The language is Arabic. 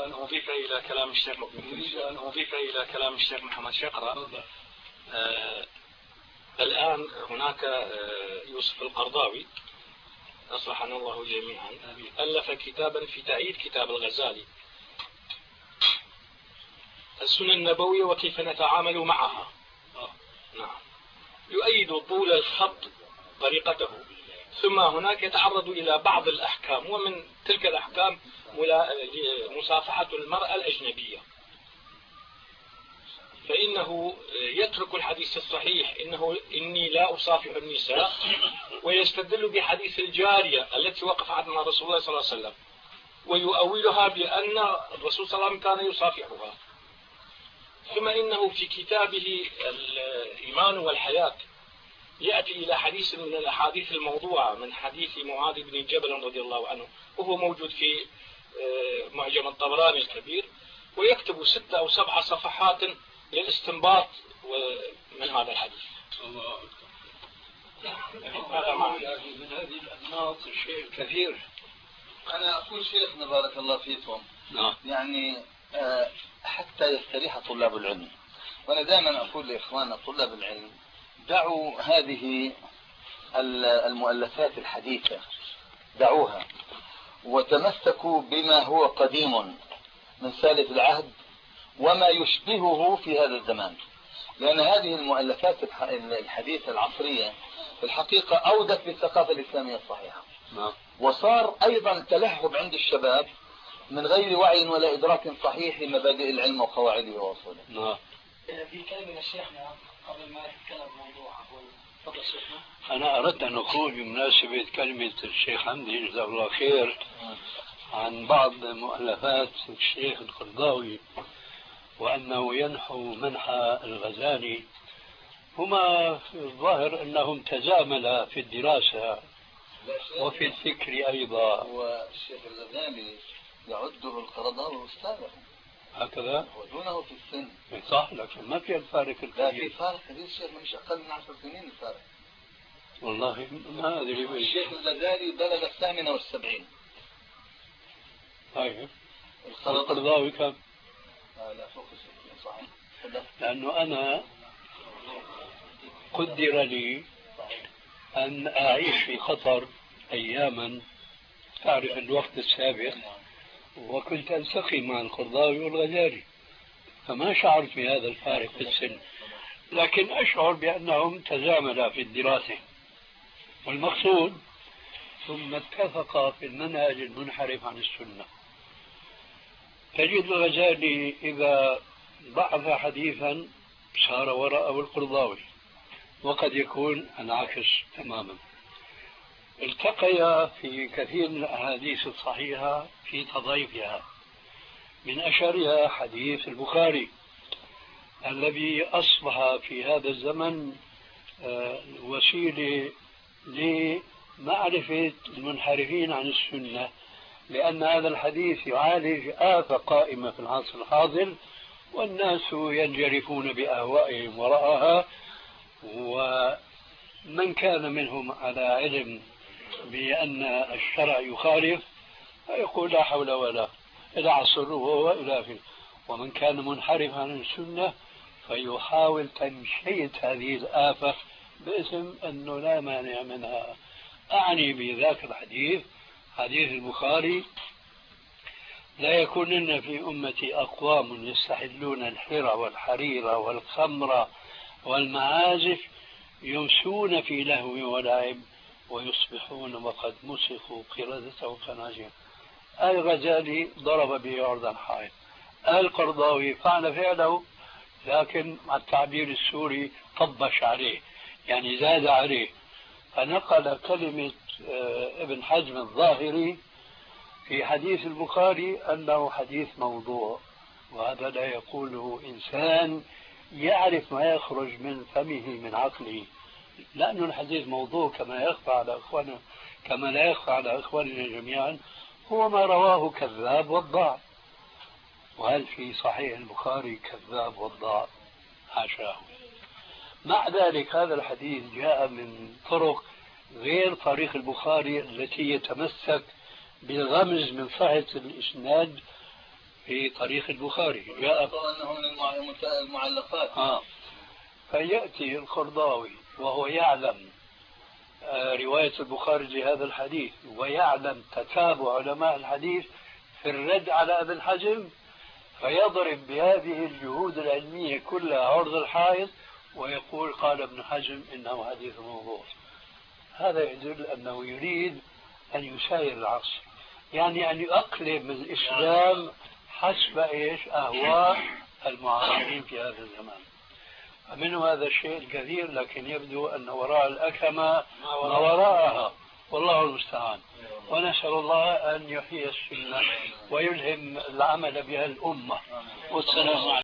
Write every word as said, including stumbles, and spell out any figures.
أن أضيف إلى كلام الشيخ أريد أن أضيف إلى كلام الشيخ محمد شقرة. آه الآن هناك آه يوسف القرضاوي أصلحنا الله جميعا ألف كتابا في تأييد كتاب الغزالي السنن النبوية وكيف نتعامل معها. نعم، يؤيد طول الخط طريقته، ثم هناك يتعرض إلى بعض الأحكام، ومن تلك الأحكام مصافحة المرأة الأجنبية، فإنه يترك الحديث الصحيح إنه إني لا أصافح النساء، ويستدل بحديث الجارية التي وقفت مع رسول الله صلى الله عليه وسلم، ويؤولها بأن الرسول صلى الله عليه وسلم كان يصافحها. ثم إنه في كتابه الإيمان والحياة يأتي إلى حديث من الأحاديث الموضوعة من حديث معاذ بن جبل رضي الله عنه، وهو موجود في معجم الطبراني الكبير، ويكتب ستة أو سبع صفحات للاستنباط من هذا الحديث. الله من هذه الأنماط الشيء كثير. أنا أقول شيخنا بارك الله فيكم، نعم. يعني حتى يستريح طلاب العلم، وأنا دائما أقول لإخواننا طلاب العلم دعوا هذه المؤلفات الحديثة، دعوها وتمسكوا بما هو قديم من سالف العهد وما يشبهه في هذا الزمان، لأن هذه المؤلفات الحديثة العصرية في الحقيقة أودت بالثقافة الإسلامية الصحيحة، وصار أيضا تلهب عند الشباب من غير وعي ولا إدراك صحيح لمبادئ العلم وقواعده وأصوله. نعم. في كلمة من الشيخنا قبل ما يتكلم موضوع تفضل شيخنا. أنا أردت أن أقول بمناسبة كلمة الشيخ حمدي جزاه الله خير عن بعض مؤلفات الشيخ القرضاوي وأنه ينحو منحى الغزالي، هما في الظاهر أنهم تزاملا في الدراسة وفي الفكر أيضا. والشيخ الغزالي يعده القرضاوي أستاذه هكذا ودونه في السن. صح، لكن ما في الفارق الكبير. لا في فارق كبير الشيخ، مش أقل من عشر سنين الفارق. والله ما أدري. الشيخ الغزالي بلغ الثامنة والسبعين. طيب القرضاوي كم؟ لا فوق الستين صحيح. لأنه أنا قدر لي أن أعيش في قطر أياما، تعرف الوقت السابق، وكنت ألتقي مع القرضاوي والغزالي، فما شعرت بهذا الفارق في السن، لكن أشعر بأنهم تزاملا في الدراسة والمقصود، ثم اتفقا في المنهج المنحرف عن السنة. تجد الغزالي إذا ضعف حديثا صار وراءه القرضاوي، وقد يكون العكس تماما. التقيا في كثير من الأحاديث الصحيحة في تضعيفها، من أشهرها حديث البخاري الذي أصبح في هذا الزمن وسيلة لمعرفة المنحرفين عن السنة، لأن هذا الحديث يعالج آفة قائمة في العصر الحاضر، والناس ينجرفون بأهوائهم وراءها، ومن كان منهم على علم بأن الشرع يخالف فيقول لا حول ولا إلى عصر وإلى آخره، ومن كان منحرف عن السنة فيحاول تمشية هذه الآفة باسم أنه لا مانع منها. أعني بذاك الحديث حديث البخاري: لا يكونن في أمتي أقوام يستحلون الحرى والحرير والخمر والمعازف يمسون في لهو ولعب ويصبحون وقد مسخوا قردة وخنازير. الغزالي ضرب به عرض الحائط، القرضاوي فعل فعله، لكن مع التعبير السوري طبش عليه، يعني زاد عليه، فنقل كلمة ابن حزم الظاهري في حديث البخاري أنه حديث موضوع، وهذا لا يقوله إنسان يعرف ما يخرج من فمه من عقله، لأن الحديث موضوع كما يخفى على أخواننا كما لا يخفى على أخواننا جميعا، هو ما رواه كذاب وضاع. وهل في صحيح البخاري كذاب وضاع؟ حاشاه. مع ذلك هذا الحديث جاء من طرق غير طريق البخاري التي يتمسك بالغمز من صحة الإسناد في طريق البخاري جاء أنه من المعلقات. آه. فيأتي القرضاوي وهو يعلم رواية البخاري لهذا الحديث ويعلم تتابع علماء الحديث في الرد على ابن حزم، فيضرب بهذه الجهود العلمية كلها عرض الحائط ويقول قال ابن حزم إنه حديث موضوع. هذا يدل أنه يريد أن يساير العصر، يعني أن يؤقلم الإسلام حسب إيش أهواء المعاصرين في هذا الزمان. فمنه هذا الشيء الكثير، لكن يبدو أن وراء الأكمة ما وراءها، والله المستعان. ونسأل الله أن يحيي السنة ويلهم العمل بها الأمة. والسلام عليكم.